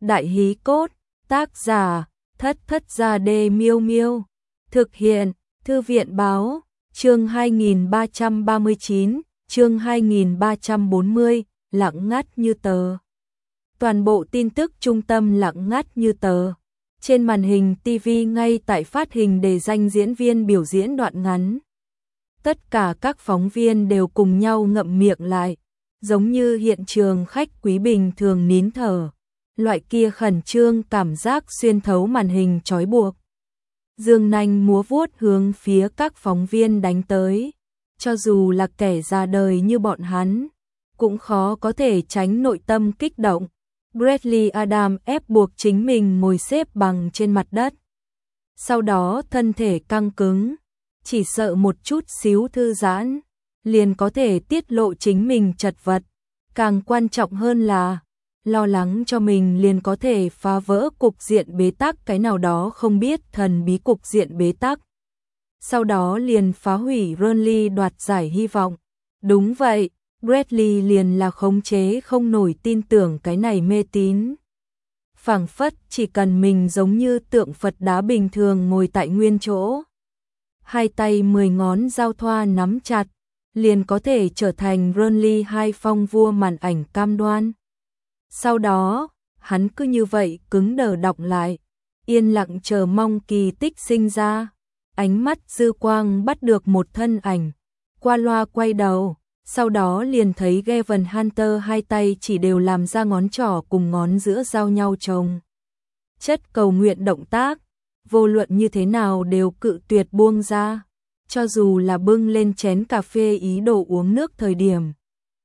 Đại hí cốt, tác giả, Thất Thất Gia Đê Miêu Miêu. Thực hiện, Thư viện báo, chương 2339, chương 2340, lặng ngắt như tờ. Toàn bộ tin tức trung tâm lặng ngắt như tờ. Trên màn hình TV ngay tại phát hình đề danh diễn viên biểu diễn đoạn ngắn. Tất cả các phóng viên đều cùng nhau ngậm miệng lại, giống như hiện trường khách quý bình thường nín thở. Loại kia khẩn trương cảm giác xuyên thấu màn hình trói buộc. Dương nanh múa vuốt hướng phía các phóng viên đánh tới. Cho dù là kẻ già đời như bọn hắn, cũng khó có thể tránh nội tâm kích động. Bradley Adam ép buộc chính mình ngồi xếp bằng trên mặt đất. Sau đó thân thể căng cứng, chỉ sợ một chút xíu thư giãn, liền có thể tiết lộ chính mình chật vật. Càng quan trọng hơn là, lo lắng cho mình liền có thể phá vỡ cục diện bế tắc cái nào đó không biết thần bí cục diện bế tắc. Sau đó liền phá hủy Burnley đoạt giải hy vọng. Đúng vậy, Bradley liền là khống chế không nổi tin tưởng cái này mê tín. Phảng phất chỉ cần mình giống như tượng Phật đá bình thường ngồi tại nguyên chỗ. Hai tay 10 ngón giao thoa nắm chặt, liền có thể trở thành Burnley hai phong vua màn ảnh cam đoan. Sau đó, hắn cứ như vậy cứng đờ đọng lại, yên lặng chờ mong kỳ tích sinh ra. Ánh mắt dư quang bắt được một thân ảnh, qua loa quay đầu, sau đó liền thấy Gavin Hunter hai tay chỉ đều làm ra ngón trỏ cùng ngón giữa giao nhau chồng. Chất cầu nguyện động tác, vô luận như thế nào đều cự tuyệt buông ra, cho dù là bưng lên chén cà phê ý đồ uống nước thời điểm.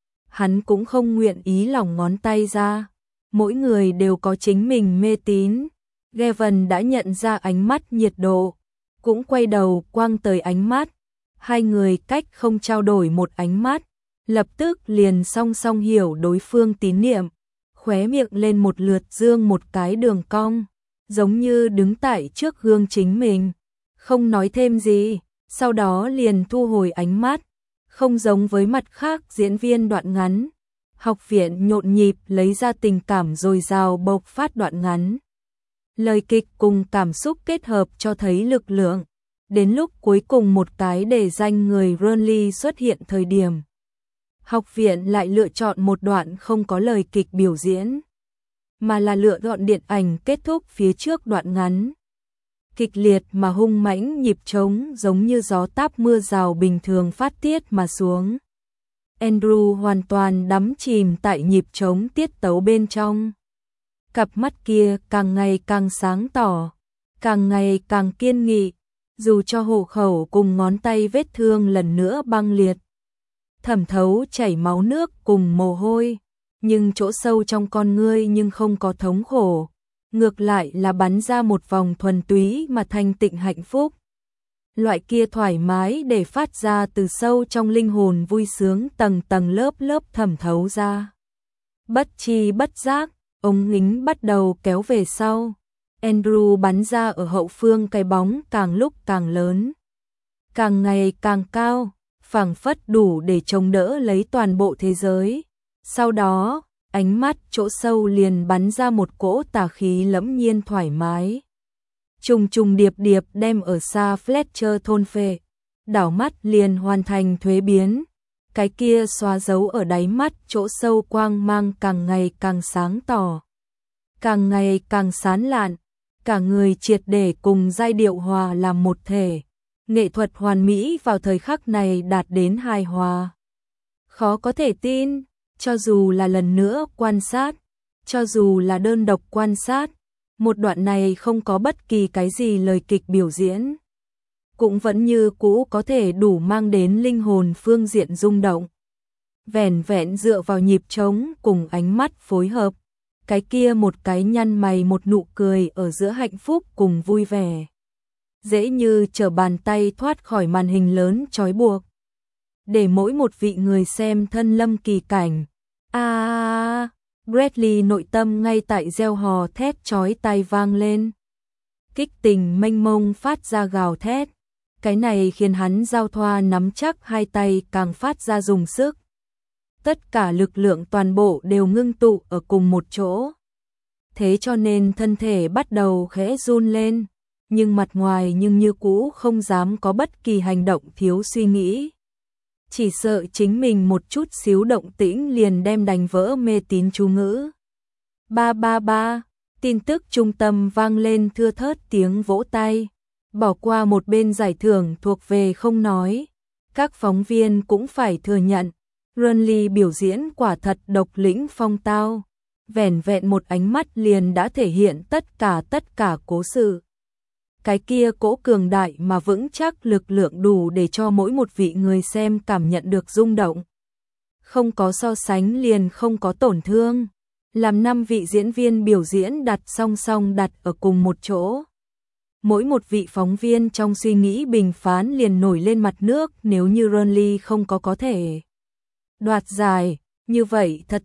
Hắn cũng không nguyện ý lỏng ngón tay ra. Mỗi người đều có chính mình mê tín. Gavin đã nhận ra ánh mắt nhiệt độ, cũng quay đầu quang tới ánh mắt. Hai người cách không trao đổi một ánh mắt, lập tức liền song song hiểu đối phương tín niệm, khóe miệng lên một lượt dương một cái đường cong, giống như đứng tại trước gương chính mình, không nói thêm gì, sau đó liền thu hồi ánh mắt. Không giống với mặt khác diễn viên đoạn ngắn, học viện nhộn nhịp lấy ra tình cảm dồi dào bộc phát đoạn ngắn. Lời kịch cùng cảm xúc kết hợp cho thấy lực lượng. Đến lúc cuối cùng một cái để danh người Burnley xuất hiện thời điểm, học viện lại lựa chọn một đoạn không có lời kịch biểu diễn, mà là lựa chọn điện ảnh kết thúc phía trước đoạn ngắn. Kịch liệt mà hung mãnh nhịp trống giống như gió táp mưa rào bình thường phát tiết mà xuống. Andrew hoàn toàn đắm chìm tại nhịp trống tiết tấu bên trong. Cặp mắt kia càng ngày càng sáng tỏ, càng ngày càng kiên nghị, dù cho hộ khẩu cùng ngón tay vết thương lần nữa băng liệt, thẩm thấu chảy máu nước cùng mồ hôi, nhưng chỗ sâu trong con ngươi nhưng không có thống khổ. Ngược lại là bắn ra một vòng thuần túy mà thanh tịnh hạnh phúc. Loại kia thoải mái để phát ra từ sâu trong linh hồn vui sướng tầng tầng lớp lớp thẩm thấu ra. Bất chi bất giác, ống nhính bắt đầu kéo về sau. Andrew bắn ra ở hậu phương cái bóng càng lúc càng lớn, càng ngày càng cao, phảng phất đủ để chống đỡ lấy toàn bộ thế giới. Sau đó, ánh mắt chỗ sâu liền bắn ra một cỗ tà khí lẫm nhiên thoải mái. Trùng trùng điệp điệp đem ở xa Fletcher thôn phệ, đảo mắt liền hoàn thành thuế biến. Cái kia xóa dấu ở đáy mắt chỗ sâu quang mang càng ngày càng sáng tỏ, càng ngày càng sáng lạn, cả người triệt để cùng giai điệu hòa làm một thể. Nghệ thuật hoàn mỹ vào thời khắc này đạt đến hài hòa. Khó có thể tin. Cho dù là lần nữa quan sát, cho dù là đơn độc quan sát, một đoạn này không có bất kỳ cái gì lời kịch biểu diễn, cũng vẫn như cũ có thể đủ mang đến linh hồn phương diện rung động. Vẻn vẹn dựa vào nhịp trống cùng ánh mắt phối hợp, cái kia một cái nhăn mày một nụ cười ở giữa hạnh phúc cùng vui vẻ, dễ như trở bàn tay thoát khỏi màn hình lớn trói buộc, để mỗi một vị người xem thân lâm kỳ cảnh. Bradley nội tâm ngay tại gieo hò thét chói tai vang lên. Kích tình mênh mông phát ra gào thét. Cái này khiến hắn giao thoa nắm chắc hai tay càng phát ra dùng sức. Tất cả lực lượng toàn bộ đều ngưng tụ ở cùng một chỗ. thế cho nên thân thể bắt đầu khẽ run lên, nhưng mặt ngoài nhưng như cũ không dám có bất kỳ hành động thiếu suy nghĩ. Chỉ sợ chính mình một chút xíu động tĩnh liền đem đánh vỡ mê tín chú ngữ. Ba ba ba, tin tức trung tâm vang lên thưa thớt tiếng vỗ tay. Bỏ qua một bên giải thưởng thuộc về không nói. Các phóng viên cũng phải thừa nhận, Renly biểu diễn quả thật độc lĩnh phong tao. Vẻn vẹn một ánh mắt liền đã thể hiện tất cả cố sự. Cái kia cỗ cường đại mà vững chắc lực lượng đủ để cho mỗi một vị người xem cảm nhận được rung động. Không có so sánh liền không có tổn thương. Làm 5 vị diễn viên biểu diễn đặt song song đặt ở cùng một chỗ. Mỗi một vị phóng viên trong suy nghĩ bình phán liền nổi lên mặt nước nếu như Renly không có thể đoạt giải, như vậy thật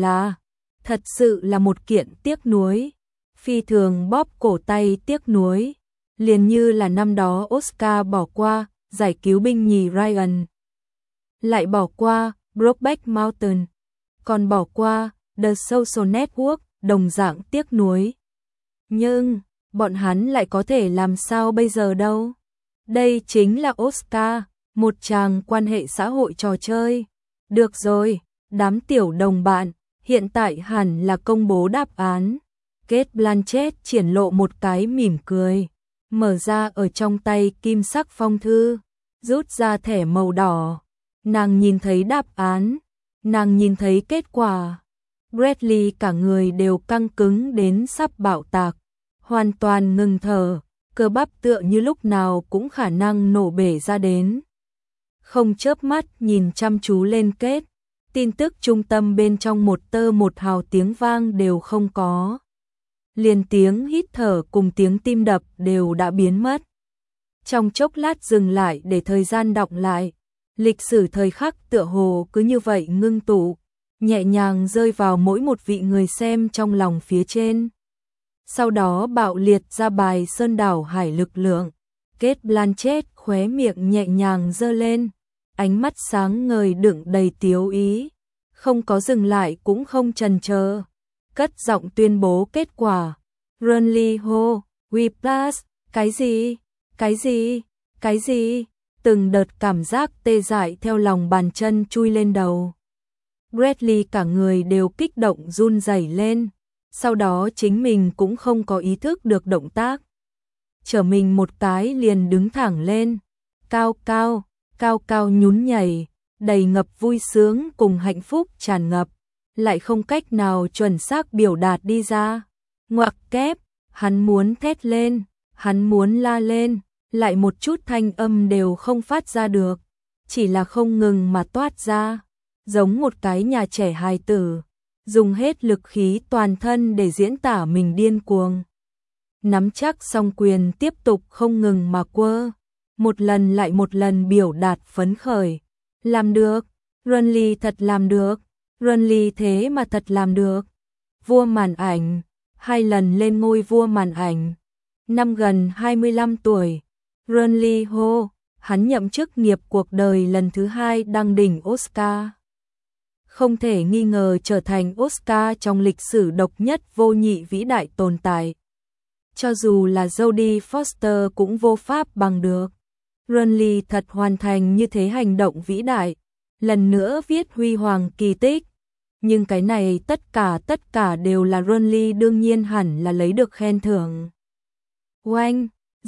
sự là một kiện tiếc nuối. Phi thường bóp cổ tay tiếc nuối, liền như là năm đó Oscar bỏ qua giải cứu binh nhì Ryan, lại bỏ qua Brokeback Mountain, còn bỏ qua The Social Network, đồng dạng tiếc nuối. Nhưng bọn hắn lại có thể làm sao bây giờ đâu? Đây chính là Oscar, một tràng quan hệ xã hội trò chơi. Được rồi, đám tiểu đồng bạn, hiện tại hẳn là công bố đáp án. Cate Blanchett triển lộ một cái mỉm cười, mở ra ở trong tay kim sắc phong thư, rút ra thẻ màu đỏ. Nàng nhìn thấy đáp án, nàng nhìn thấy kết quả. Bradley cả người đều căng cứng đến sắp bạo tạc, hoàn toàn ngừng thở, cơ bắp tựa như lúc nào cũng khả năng nổ bể ra đến. Không chớp mắt nhìn chăm chú lên Cate, tin tức trung tâm bên trong một tơ một hào tiếng vang đều không có. Liền tiếng hít thở cùng tiếng tim đập đều đã biến mất. Trong chốc lát dừng lại để thời gian đọng lại, lịch sử thời khắc tựa hồ cứ như vậy ngưng tụ, nhẹ nhàng rơi vào mỗi một vị người xem trong lòng phía trên. Sau đó bạo liệt ra bài Sơn đảo hải lực lượng. Cate Blanchett khóe miệng nhẹ nhàng giơ lên, ánh mắt sáng ngời đựng đầy tiếu ý, không có dừng lại cũng không chần chờ, cất giọng tuyên bố kết quả. Renly hô, We Plus, cái gì? Cái gì? Cái gì? Từng đợt cảm giác tê dại theo lòng bàn chân chui lên đầu. Bradley cả người đều kích động run rẩy lên, sau đó chính mình cũng không có ý thức được động tác. Trở mình một cái liền đứng thẳng lên, cao cao nhún nhảy, đầy ngập vui sướng cùng hạnh phúc tràn ngập, lại không cách nào chuẩn xác biểu đạt đi ra. Ngoặc kép, hắn muốn thét lên, hắn muốn la lên, lại một chút thanh âm đều không phát ra được, chỉ là không ngừng mà toát ra, giống một cái nhà trẻ hài tử, dùng hết lực khí toàn thân để diễn tả mình điên cuồng. Nắm chắc song quyền tiếp tục không ngừng mà quơ, một lần lại một lần biểu đạt phấn khởi. Làm được, Renly thật làm được, Renly thế mà thật làm được. Vua màn ảnh, 2 lần lên ngôi vua màn ảnh. Năm gần 25 tuổi, Renly hô, hắn nhậm chức nghiệp cuộc đời lần thứ 2 đăng đỉnh Oscar. Không thể nghi ngờ trở thành Oscar trong lịch sử độc nhất vô nhị vĩ đại tồn tại. Cho dù là Jodie Foster cũng vô pháp bằng được. Renly thật hoàn thành như thế hành động vĩ đại, lần nữa viết huy hoàng kỳ tích. Nhưng cái này tất cả đều là Renly đương nhiên hẳn là lấy được khen thưởng. Oanh,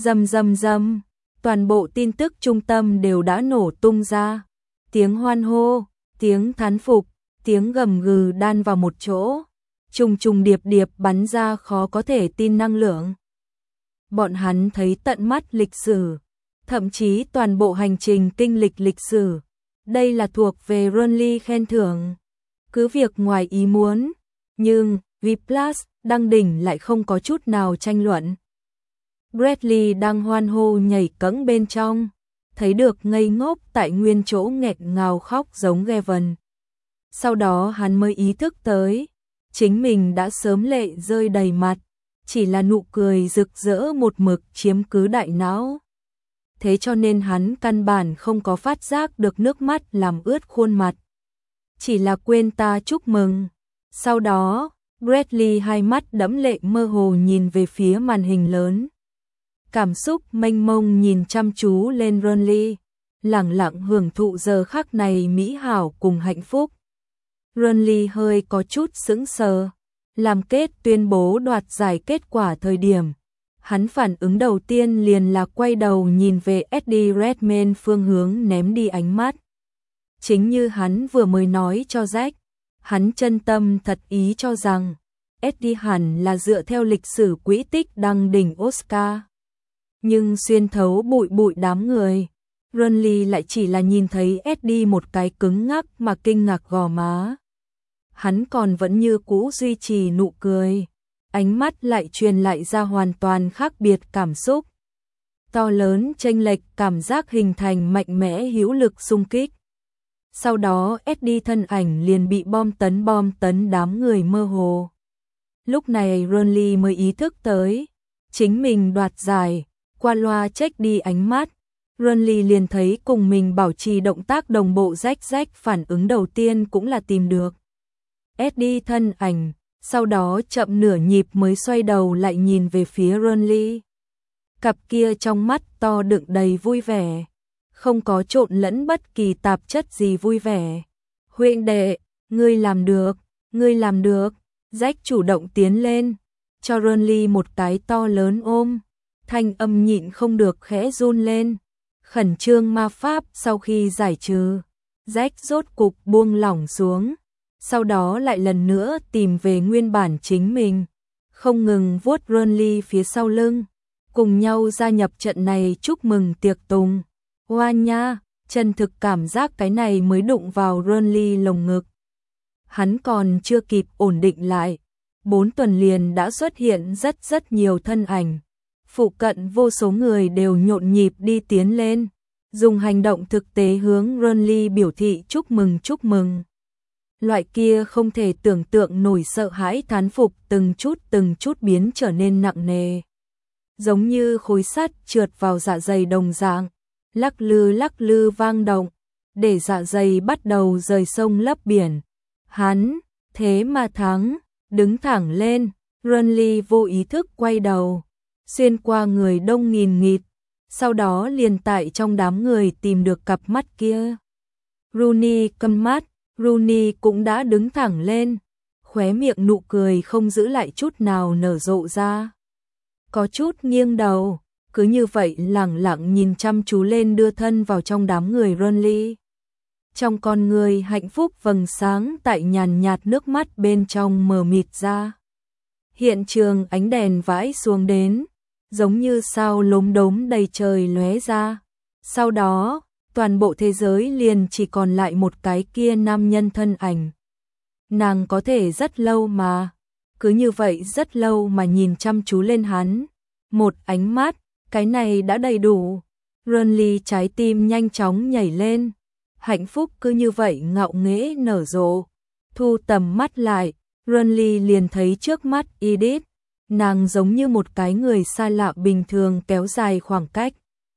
rầm, toàn bộ tin tức trung tâm đều đã nổ tung ra. Tiếng hoan hô, tiếng thán phục, tiếng gầm gừ đan vào một chỗ, trùng điệp bắn ra khó có thể tin năng lượng. Bọn hắn thấy tận mắt lịch sử, thậm chí toàn bộ hành trình kinh lịch sử. Đây là thuộc về Renly khen thưởng. Cứ việc ngoài ý muốn, nhưng V+ đăng đỉnh lại không có chút nào tranh luận. Bradley đang hoan hô nhảy cẫng bên trong, thấy được ngây ngốc tại nguyên chỗ nghẹt ngào khóc giống Gavin. Sau đó hắn mới ý thức tới, chính mình đã sớm lệ rơi đầy mặt, chỉ là nụ cười rực rỡ một mực chiếm cứ đại não. Thế cho nên hắn căn bản không có phát giác được nước mắt làm ướt khuôn mặt. Chỉ là quên ta chúc mừng. Sau đó, Bradley hai mắt đẫm lệ mơ hồ nhìn về phía màn hình lớn. Cảm xúc mênh mông nhìn chăm chú lên Renly, lẳng lặng hưởng thụ giờ khắc này mỹ hảo cùng hạnh phúc. Renly hơi có chút sững sờ, làm kết tuyên bố đoạt giải kết quả thời điểm. Hắn phản ứng đầu tiên liền là quay đầu nhìn về Eddie Redmayne phương hướng ném đi ánh mắt. Chính như hắn vừa mới nói cho Jack, hắn chân tâm thật ý cho rằng Eddie hẳn là dựa theo lịch sử quỹ tích đăng đỉnh Oscar. Nhưng xuyên thấu bụi bụi đám người, Renly lại chỉ là nhìn thấy Eddie một cái cứng ngắc mà kinh ngạc gò má. Hắn còn vẫn như cũ duy trì nụ cười, ánh mắt lại truyền lại ra hoàn toàn khác biệt cảm xúc. To lớn chênh lệch cảm giác hình thành mạnh mẽ hữu lực xung kích. Sau đó Eddie thân ảnh liền bị bom tấn đám người mơ hồ. Lúc này Renly mới ý thức tới, chính mình đoạt giải, qua loa check đi ánh mắt. Renly liền thấy cùng mình bảo trì động tác đồng bộ Jack phản ứng đầu tiên cũng là tìm được Eddie thân ảnh, sau đó chậm nửa nhịp mới xoay đầu lại nhìn về phía Renly. Cặp kia trong mắt to đựng đầy vui vẻ, không có trộn lẫn bất kỳ tạp chất gì vui vẻ. Huynh đệ, ngươi làm được, ngươi làm được. Jack chủ động tiến lên, cho Renly một cái to lớn ôm, thanh âm nhịn không được khẽ run lên. Khẩn trương ma pháp sau khi giải trừ, Jack rốt cục buông lỏng xuống, sau đó lại lần nữa tìm về nguyên bản chính mình, không ngừng vuốt Renly phía sau lưng, cùng nhau gia nhập trận này chúc mừng tiệc tùng. Hoa nha, chân thực cảm giác cái này mới đụng vào Renly lồng ngực. Hắn còn chưa kịp ổn định lại, 4 tuần liền đã xuất hiện rất nhiều thân ảnh. Phụ cận vô số người đều nhộn nhịp đi tiến lên, dùng hành động thực tế hướng Renly biểu thị chúc mừng. Loại kia không thể tưởng tượng nổi sợ hãi thán phục từng chút biến trở nên nặng nề. Giống như khối sắt trượt vào dạ dày đồng dạng, lắc lư vang động, để dạ dày bắt đầu rời sông lấp biển. Hắn, thế mà thắng, đứng thẳng lên, Renly vô ý thức quay đầu, xuyên qua người đông nghìn nghịt, sau đó liền tại trong đám người tìm được cặp mắt kia. Rooney câm mắt, Rooney cũng đã đứng thẳng lên, khóe miệng nụ cười không giữ lại chút nào nở rộ ra. Có chút nghiêng đầu, cứ như vậy lẳng lặng nhìn chăm chú lên đưa thân vào trong đám người Renly. Trong con người hạnh phúc vầng sáng tại nhàn nhạt nước mắt bên trong mờ mịt ra. Hiện trường ánh đèn vãi xuống đến, giống như sao lốm đốm đầy trời lóe ra. Sau đó, toàn bộ thế giới liền chỉ còn lại một cái kia nam nhân thân ảnh. Nàng có thể rất lâu mà, cứ như vậy rất lâu mà nhìn chăm chú lên hắn. Một ánh mắt, cái này đã đầy đủ. Renly trái tim nhanh chóng nhảy lên. Hạnh phúc cứ như vậy ngạo nghễ nở rộ. Thu tầm mắt lại, Renly liền thấy trước mắt Edith. Nàng giống như một cái người xa lạ bình thường kéo dài khoảng cách.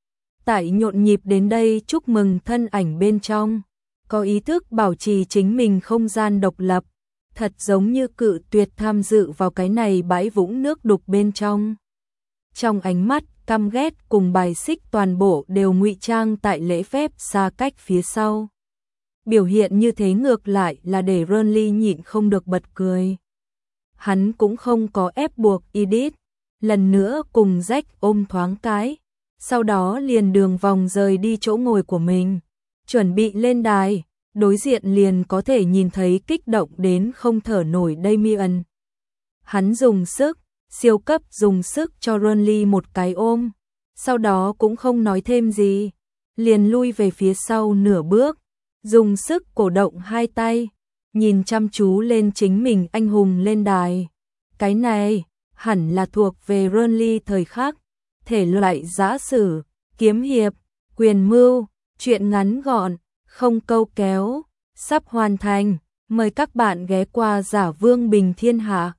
Tại nhộn nhịp đến đây chúc mừng thân ảnh bên trong, có ý thức bảo trì chính mình không gian độc lập, thật giống như cự tuyệt tham dự vào cái này bãi vũng nước đục bên trong. Trong ánh mắt căm ghét cùng bài xích toàn bộ đều ngụy trang tại lễ phép xa cách phía sau. Biểu hiện như thế ngược lại là để Renly nhịn không được bật cười. Hắn cũng không có ép buộc Edith, lần nữa cùng Jack ôm thoáng cái, sau đó liền đường vòng rời đi chỗ ngồi của mình, chuẩn bị lên đài, đối diện liền có thể nhìn thấy kích động đến không thở nổi Damien. Hắn dùng sức, siêu cấp dùng sức cho Renly một cái ôm, sau đó cũng không nói thêm gì, liền lui về phía sau nửa bước, dùng sức cổ động hai tay, nhìn chăm chú lên chính mình anh hùng lên đài. Cái này hẳn là thuộc về Renly thời khắc, thể loại giã sử, kiếm hiệp, quyền mưu, truyện ngắn gọn, không câu kéo, sắp hoàn thành. Mời các bạn ghé qua Giả Vương Bình Thiên Hạ.